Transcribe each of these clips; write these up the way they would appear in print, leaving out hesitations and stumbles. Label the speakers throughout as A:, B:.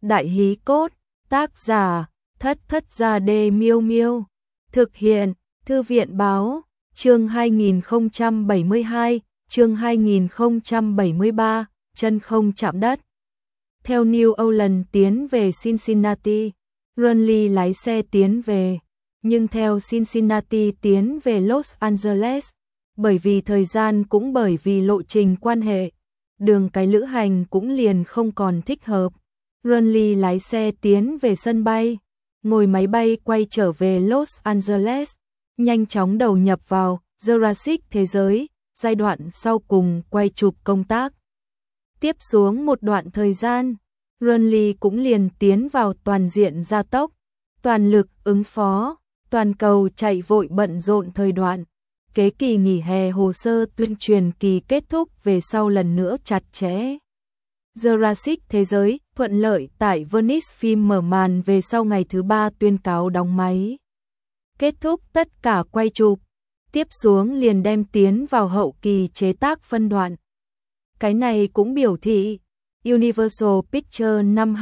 A: Đại hí cốt, tác giả, Thất Thất Gia Đê Miêu Miêu. Thực hiện, Thư viện báo, chương 2072, chương 2073, chân không chạm đất. Theo New Orleans tiến về Cincinnati, Runley lái xe tiến về, nhưng theo Cincinnati tiến về Los Angeles, bởi vì thời gian cũng bởi vì lộ trình quan hệ, đường cái lữ hành cũng liền không còn thích hợp. Runley lái xe tiến về sân bay, ngồi máy bay quay trở về Los Angeles, nhanh chóng đầu nhập vào Jurassic Thế giới, giai đoạn sau cùng quay chụp công tác. Tiếp xuống một đoạn thời gian, Runley cũng liền tiến vào toàn diện gia tốc, toàn lực ứng phó, toàn cầu chạy vội bận rộn thời đoạn. Kế kỳ nghỉ hè hồ sơ tuyên truyền kỳ kết thúc về sau lần nữa chặt chẽ. Jurassic Thế giới thuận lợi tại Venice phim mở màn về sau ngày thứ 3 tuyên cáo đóng máy. Kết thúc tất cả quay chụp, tiếp xuống liền đem tiến vào hậu kỳ chế tác phân đoạn. Cái này cũng biểu thị Universal Pictures năm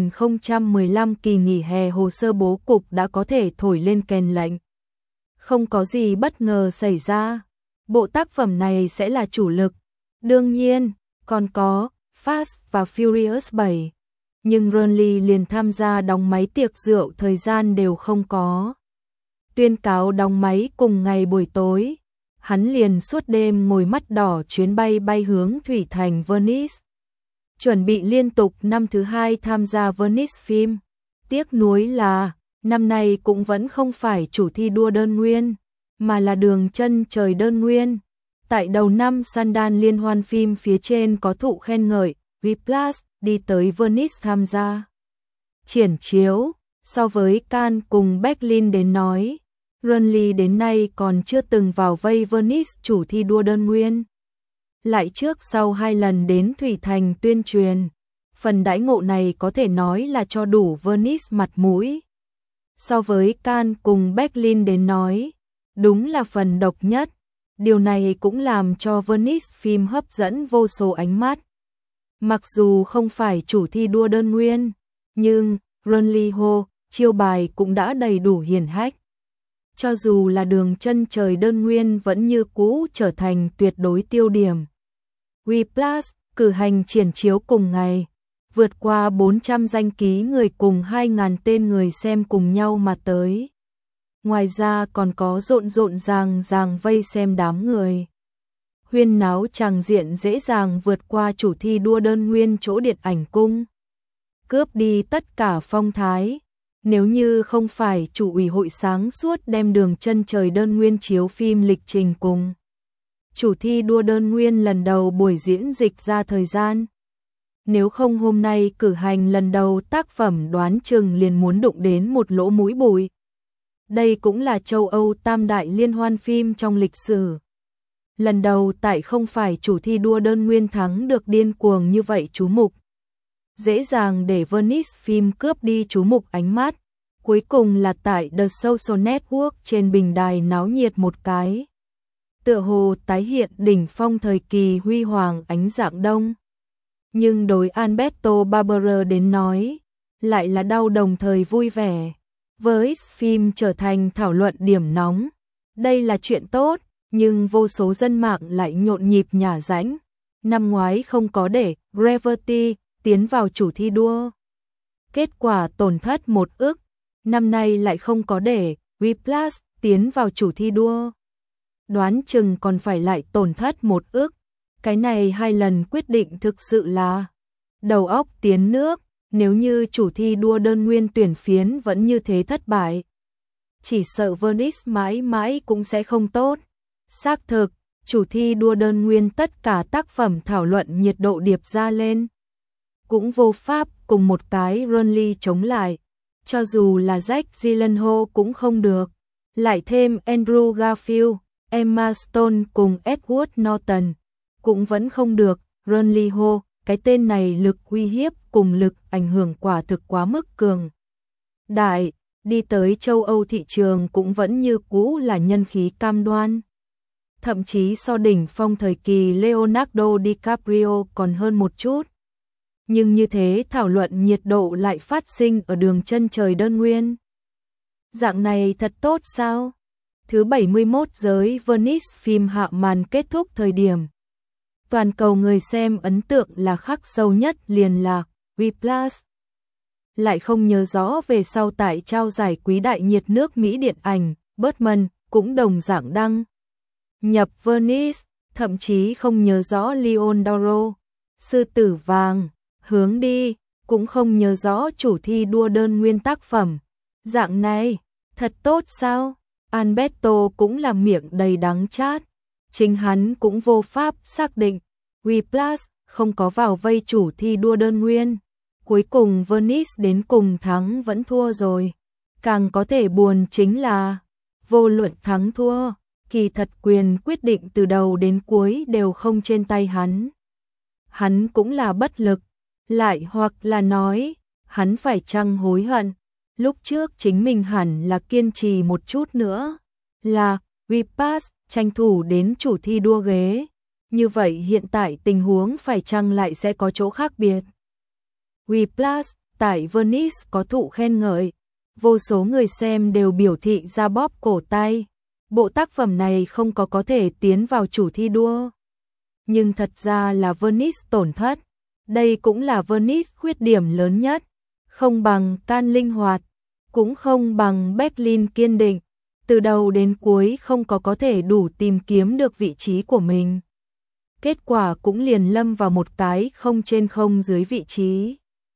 A: 2015 kỳ nghỉ hè hồ sơ bố cục đã có thể thổi lên kèn lệnh. Không có gì bất ngờ xảy ra, bộ tác phẩm này sẽ là chủ lực. Đương nhiên, còn có Fast và Furious 7, nhưng Runley liền tham gia đóng máy tiệc rượu thời gian đều không có. Tuyên cáo đóng máy cùng ngày buổi tối, hắn liền suốt đêm ngồi mắt đỏ chuyến bay bay hướng thủy thành Venice. Chuẩn bị liên tục năm thứ 2 tham gia Venice phim. Tiếc nuối là, năm nay cũng vẫn không phải chủ thi đua đơn nguyên, mà là đường chân trời đơn nguyên. Tại đầu năm Sundance liên hoan phim phía trên có thụ khen ngợi, Whiplash đi tới Venice tham gia triển chiếu, so với Cannes cùng Berlin đến nói, Runley đến nay còn chưa từng vào vây Venice chủ thi đua đơn nguyên. Lại trước sau 2 lần đến thủy thành tuyên truyền, phần đãi ngộ này có thể nói là cho đủ Venice mặt mũi. So với Cannes cùng Berlin đến nói, đúng là phần độc nhất. Điều này cũng làm cho Venice phim hấp dẫn vô số ánh mắt. Mặc dù không phải chủ thi đua đơn nguyên, nhưng Runley Ho, chiêu bài cũng đã đầy đủ hiển hách. Cho dù là đường chân trời đơn nguyên vẫn như cũ trở thành tuyệt đối tiêu điểm. Whiplash cử hành triển chiếu cùng ngày, vượt qua 400 danh ký người cùng 2.000 tên người xem cùng nhau mà tới. Ngoài ra còn có rộn ràng vây xem đám người. Huyên náo tràng diện dễ dàng vượt qua chủ thi đua đơn nguyên chỗ điện ảnh cung. Cướp đi tất cả phong thái. Nếu như không phải chủ ủy hội sáng suốt đem đường chân trời đơn nguyên chiếu phim lịch trình cùng chủ thi đua đơn nguyên lần đầu buổi diễn dịch ra thời gian. Nếu không hôm nay cử hành lần đầu tác phẩm đoán chừng liền muốn đụng đến một lỗ mũi bụi. Đây cũng là châu Âu tam đại liên hoan phim trong lịch sử. Lần đầu tại không phải chủ thi đua đơn nguyên thắng được điên cuồng như vậy chú mục. Dễ dàng để Venice phim cướp đi chú mục ánh mắt. Cuối cùng là tại The Social Network trên bình đài náo nhiệt một cái. Tựa hồ tái hiện đỉnh phong thời kỳ huy hoàng ánh dạng đông. Nhưng đối Alberto Barbera đến nói, lại là đau đồng thời vui vẻ. Với phim trở thành thảo luận điểm nóng. Đây là chuyện tốt, nhưng vô số dân mạng lại nhộn nhịp nhả rãnh. Năm ngoái không có để Gravity tiến vào chủ thi đua. Kết quả tổn thất 1 ức. Năm nay lại không có để Whiplash tiến vào chủ thi đua. Đoán chừng còn phải lại tổn thất 1 ức. Cái này 2 lần quyết định thực sự là đầu óc tiến nước. Nếu như chủ thi đua đơn nguyên tuyển phiến vẫn như thế thất bại, chỉ sợ Venice mãi mãi cũng sẽ không tốt. Xác thực, chủ thi đua đơn nguyên tất cả tác phẩm thảo luận nhiệt độ điệp ra lên. Cũng vô pháp cùng một cái Runley chống lại. Cho dù là Jake Gyllenhaal cũng không được. Lại thêm Andrew Garfield, Emma Stone cùng Edward Norton cũng vẫn không được. Runley Ho, cái tên này lực uy hiếp cùng lực ảnh hưởng quả thực quá mức cường đại, đi tới châu Âu thị trường cũng vẫn như cũ là nhân khí cam đoan. Thậm chí so đỉnh phong thời kỳ Leonardo DiCaprio còn hơn một chút. Nhưng như thế thảo luận nhiệt độ lại phát sinh ở đường chân trời đơn nguyên. Dạng này thật tốt sao? Thứ 71 giới Venice phim hạ màn kết thúc thời điểm. Toàn cầu người xem ấn tượng là khắc sâu nhất liền là Whiplash. Lại không nhớ rõ về sau tại trao giải quý đại nhiệt nước Mỹ điện ảnh, Birdman cũng đồng dạng đăng nhập Venice, thậm chí không nhớ rõ Leon d'Oro, Sư tử vàng, hướng đi, cũng không nhớ rõ chủ thi đua đơn nguyên tác phẩm. Dạng này, thật tốt sao? Alberto cũng là miệng đầy đắng chát. Chính hắn cũng vô pháp xác định, Whiplash không có vào vây chủ thi đua đơn nguyên. Cuối cùng Venice đến cùng thắng vẫn thua rồi. Càng có thể buồn chính là, vô luận thắng thua, kỳ thật quyền quyết định từ đầu đến cuối đều không trên tay hắn. Hắn cũng là bất lực, lại hoặc là nói, hắn phải chăng hối hận, lúc trước chính mình hẳn là kiên trì một chút nữa, là Whiplash tranh thủ đến chủ thi đua ghế. Như vậy hiện tại tình huống phải chăng lại sẽ có chỗ khác biệt. Whiplash tại Venice có thụ khen ngợi, vô số người xem đều biểu thị ra bóp cổ tay. Bộ tác phẩm này không có thể tiến vào chủ thi đua. Nhưng thật ra là Venice tổn thất. Đây cũng là Venice khuyết điểm lớn nhất. Không bằng Cannes linh hoạt, cũng không bằng Berlin kiên định. Từ đầu đến cuối không có thể đủ tìm kiếm được vị trí của mình. Kết quả cũng liền lâm vào một cái không trên không dưới vị trí.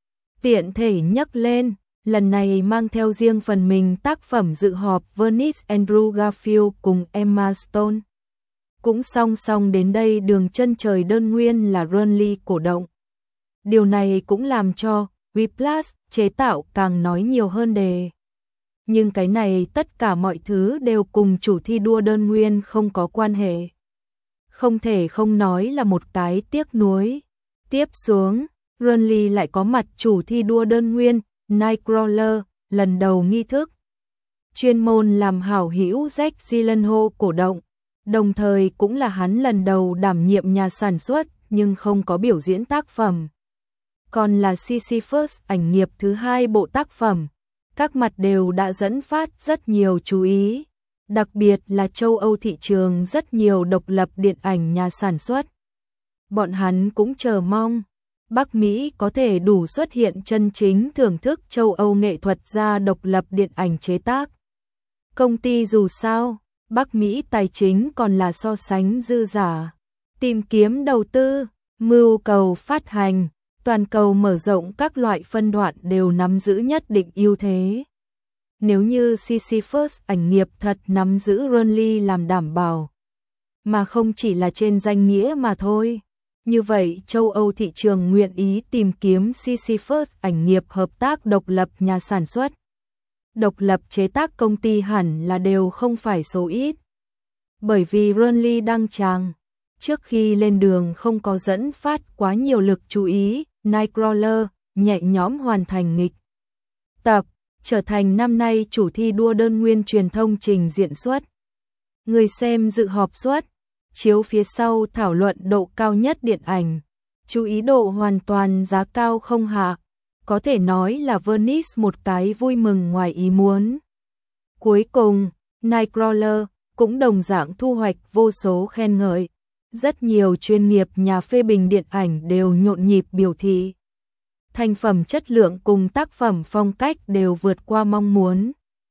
A: Tiện thể nhắc lên, lần này mang theo riêng phần mình tác phẩm dự họp Venice Andrew Garfield cùng Emma Stone. Cũng song song đến đây đường chân trời đơn nguyên là Burnley cổ động. Điều này cũng làm cho Whiplash chế tạo càng nói nhiều hơn đề. Nhưng cái này tất cả mọi thứ đều cùng chủ thi đua đơn nguyên không có quan hệ. Không thể không nói là một cái tiếc nuối. Tiếp xuống, Burnley lại có mặt chủ thi đua đơn nguyên, Nightcrawler, lần đầu nghi thức. Chuyên môn làm hảo hữu Jake Gyllenhaal cổ động, đồng thời cũng là hắn lần đầu đảm nhiệm nhà sản xuất nhưng không có biểu diễn tác phẩm. Còn là Sisyphus ảnh nghiệp thứ hai bộ tác phẩm, các mặt đều đã dẫn phát rất nhiều chú ý. Đặc biệt là châu Âu thị trường rất nhiều độc lập điện ảnh nhà sản xuất. Bọn hắn cũng chờ mong Bắc Mỹ có thể đủ xuất hiện chân chính thưởng thức châu Âu nghệ thuật ra độc lập điện ảnh chế tác. Công ty dù sao, Bắc Mỹ tài chính còn là so sánh dư giả. Tìm kiếm đầu tư, mưu cầu phát hành, toàn cầu mở rộng các loại phân đoạn đều nắm giữ nhất định ưu thế. Nếu như Sisyphus ảnh nghiệp thật nắm giữ Burnley làm đảm bảo, mà không chỉ là trên danh nghĩa mà thôi. Như vậy châu Âu thị trường nguyện ý tìm kiếm Sisyphus ảnh nghiệp hợp tác độc lập nhà sản xuất. Độc lập chế tác công ty hẳn là đều không phải số ít. Bởi vì Burnley đăng tràng, trước khi lên đường không có dẫn phát quá nhiều lực chú ý, Nightcrawler nhẹ nhõm hoàn thành nghịch tập, trở thành năm nay chủ thi đua đơn nguyên truyền thông trình diễn xuất. Người xem dự họp suất, chiếu phía sau thảo luận độ cao nhất điện ảnh, chú ý độ hoàn toàn giá cao không hạ, có thể nói là Venice một cái vui mừng ngoài ý muốn. Cuối cùng, Nightcrawler cũng đồng dạng thu hoạch vô số khen ngợi, rất nhiều chuyên nghiệp nhà phê bình điện ảnh đều nhộn nhịp biểu thị. Thành phẩm chất lượng cùng tác phẩm phong cách đều vượt qua mong muốn.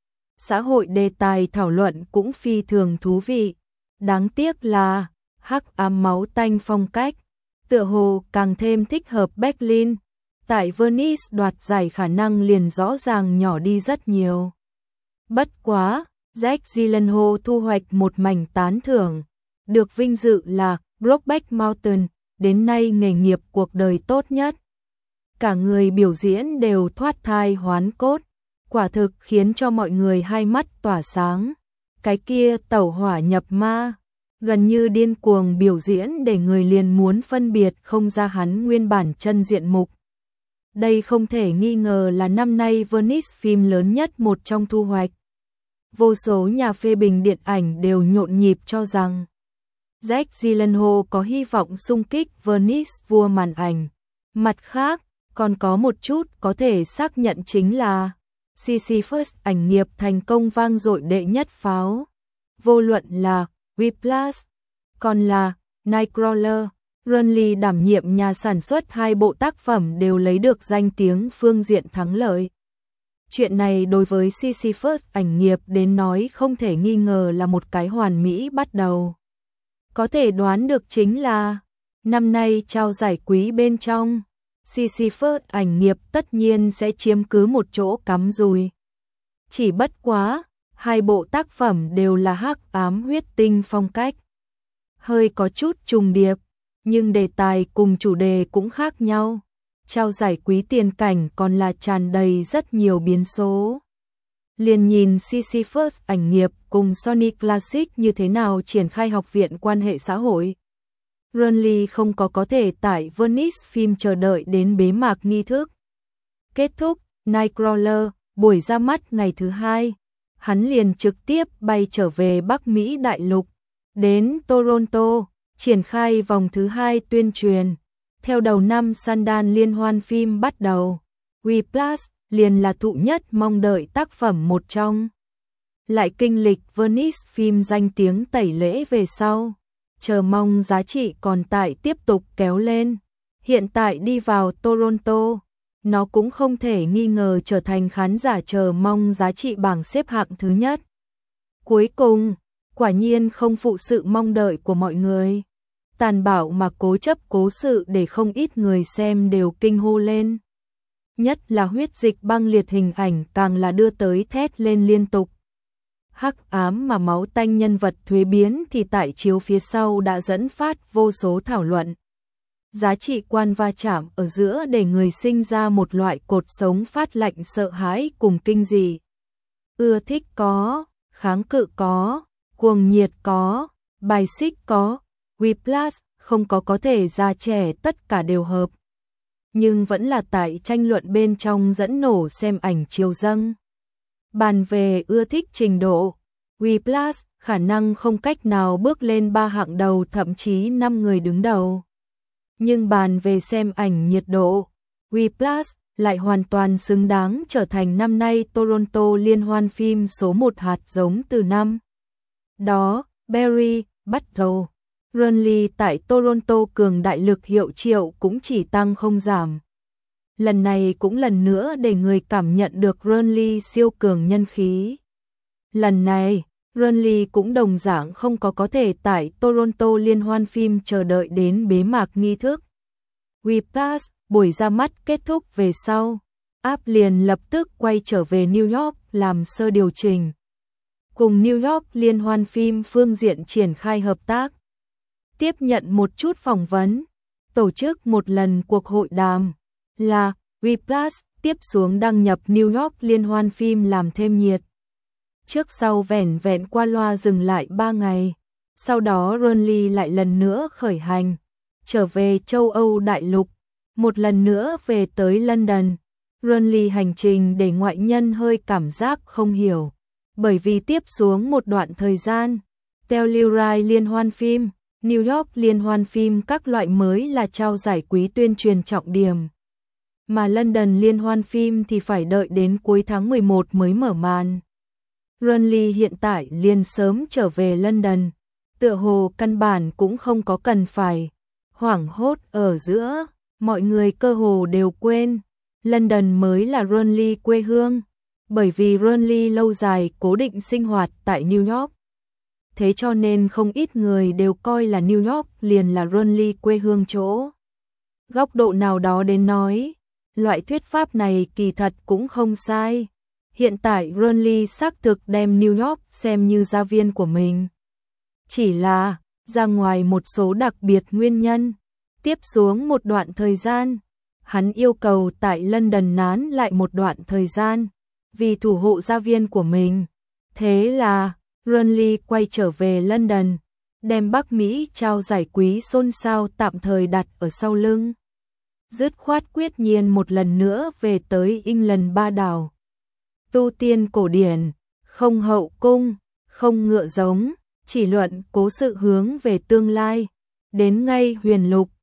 A: Xã hội đề tài thảo luận cũng phi thường thú vị. Đáng tiếc là hắc ám máu tanh phong cách tựa hồ càng thêm thích hợp Berlin. Tại Venice đoạt giải khả năng liền rõ ràng nhỏ đi rất nhiều. Bất quá, Jake Gyllenhaal thu hoạch một mảnh tán thưởng. Được vinh dự là Brokeback Mountain, đến nay nghề nghiệp cuộc đời tốt nhất. Cả người biểu diễn đều thoát thai hoán cốt, quả thực khiến cho mọi người hai mắt tỏa sáng. Cái kia tẩu hỏa nhập ma, gần như điên cuồng biểu diễn để người liền muốn phân biệt không ra hắn nguyên bản chân diện mục. Đây không thể nghi ngờ là năm nay Venice phim lớn nhất một trong thu hoạch. Vô số nhà phê bình điện ảnh đều nhộn nhịp cho rằng Jake Gyllenhaal có hy vọng xung kích Venice vua màn ảnh. Mặt khác, Còn có một chút có thể xác nhận chính là Sisyphus ảnh nghiệp thành công vang dội đệ nhất pháo. Vô luận là Whiplash, còn là Nightcrawler, Runley đảm nhiệm nhà sản xuất hai bộ tác phẩm đều lấy được danh tiếng phương diện thắng lợi. Chuyện này đối với Sisyphus ảnh nghiệp đến nói không thể nghi ngờ là một cái hoàn mỹ bắt đầu. Có thể đoán được chính là năm nay trao giải quý bên trong, Sisyphus ảnh nghiệp tất nhiên sẽ chiếm cứ một chỗ cắm rùi. Chỉ bất quá, hai bộ tác phẩm đều là hắc ám huyết tinh phong cách. Hơi có chút trùng điệp, nhưng đề tài cùng chủ đề cũng khác nhau. Trao giải quý tiền cảnh còn là tràn đầy rất nhiều biến số. Liền nhìn Sisyphus ảnh nghiệp cùng Sony Classic như thế nào triển khai học viện quan hệ xã hội. Runley không có thể tại Venice phim chờ đợi đến bế mạc nghi thức. Kết thúc, Nightcrawler, buổi ra mắt ngày thứ hai, hắn liền trực tiếp bay trở về Bắc Mỹ đại lục, đến Toronto, triển khai vòng thứ hai tuyên truyền. Theo đầu năm Sundance liên hoan phim bắt đầu, Whiplash liền là thụ nhất mong đợi tác phẩm một trong. Lại kinh lịch Venice phim danh tiếng tẩy lễ về sau, chờ mong giá trị còn tại tiếp tục kéo lên. Hiện tại đi vào Toronto, nó cũng không thể nghi ngờ trở thành khán giả chờ mong giá trị bảng xếp hạng thứ nhất. Cuối cùng, quả nhiên không phụ sự mong đợi của mọi người. Tàn bạo mà cố chấp cố sự để không ít người xem đều kinh hô lên. Nhất là huyết dịch băng liệt hình ảnh càng là đưa tới thét lên liên tục. Hắc ám mà máu tanh nhân vật thuế biến thì tại chiếu phía sau đã dẫn phát vô số thảo luận. Giá trị quan va chạm ở giữa để người sinh ra một loại cột sống phát lạnh sợ hãi cùng kinh dị. Ưa thích có, kháng cự có, cuồng nhiệt có, bài xích có, Whiplash không có thể già trẻ tất cả đều hợp. Nhưng vẫn là tại tranh luận bên trong dẫn nổ xem ảnh chiều dâng. Bàn về ưa thích trình độ, Whiplash khả năng không cách nào bước lên 3 hạng đầu thậm chí 5 người đứng đầu. Nhưng bàn về xem ảnh nhiệt độ, Whiplash lại hoàn toàn xứng đáng trở thành năm nay Toronto liên hoan phim số 1 hạt giống từ năm. Đó, Barry, bắt đầu. Runley tại Toronto cường đại lực hiệu triệu cũng chỉ tăng không giảm. Lần này cũng lần nữa để người cảm nhận được Runley siêu cường nhân khí. Lần này, Runley cũng đồng dạng không có thể tại Toronto liên hoan phim chờ đợi đến bế mạc nghi thức. Whiplash, buổi ra mắt kết thúc về sau, áp liền lập tức quay trở về New York làm sơ điều chỉnh. Cùng New York liên hoan phim phương diện triển khai hợp tác. Tiếp nhận một chút phỏng vấn, tổ chức một lần cuộc hội đàm, là Whiplash tiếp xuống đăng nhập New York liên hoan phim làm thêm nhiệt. Trước sau vẻn vẹn qua loa dừng lại 3 ngày, sau đó Runley lại lần nữa khởi hành, trở về châu Âu đại lục, một lần nữa về tới London. Runley hành trình để ngoại nhân hơi cảm giác không hiểu, bởi vì tiếp xuống một đoạn thời gian, Telluride liên hoan phim, New York liên hoan phim các loại mới là trao giải quý tuyên truyền trọng điểm. Mà London liên hoan phim thì phải đợi đến cuối tháng 11 mới mở màn. Runley hiện tại liền sớm trở về London, tựa hồ căn bản cũng không có cần phải. Hoảng hốt ở giữa, mọi người cơ hồ đều quên, London mới là Runley quê hương, bởi vì Runley lâu dài cố định sinh hoạt tại New York. Thế cho nên không ít người đều coi là New York liền là Runley quê hương chỗ. Góc độ nào đó đến nói, loại thuyết pháp này kỳ thật cũng không sai. Hiện tại Runley xác thực đem New York xem như gia viên của mình. Chỉ là, ra ngoài một số đặc biệt nguyên nhân, tiếp xuống một đoạn thời gian, hắn yêu cầu tại London nán lại một đoạn thời gian, vì thủ hộ gia viên của mình. Thế là, Runley quay trở về London, đem Bắc Mỹ trao giải quý xôn xao tạm thời đặt ở sau lưng. Dứt khoát quyết nhiên một lần nữa về tới England ba đảo. Tu tiên cổ điển, không hậu cung, không ngựa giống, chỉ luận cố sự hướng về tương lai. Đến ngay huyền lục,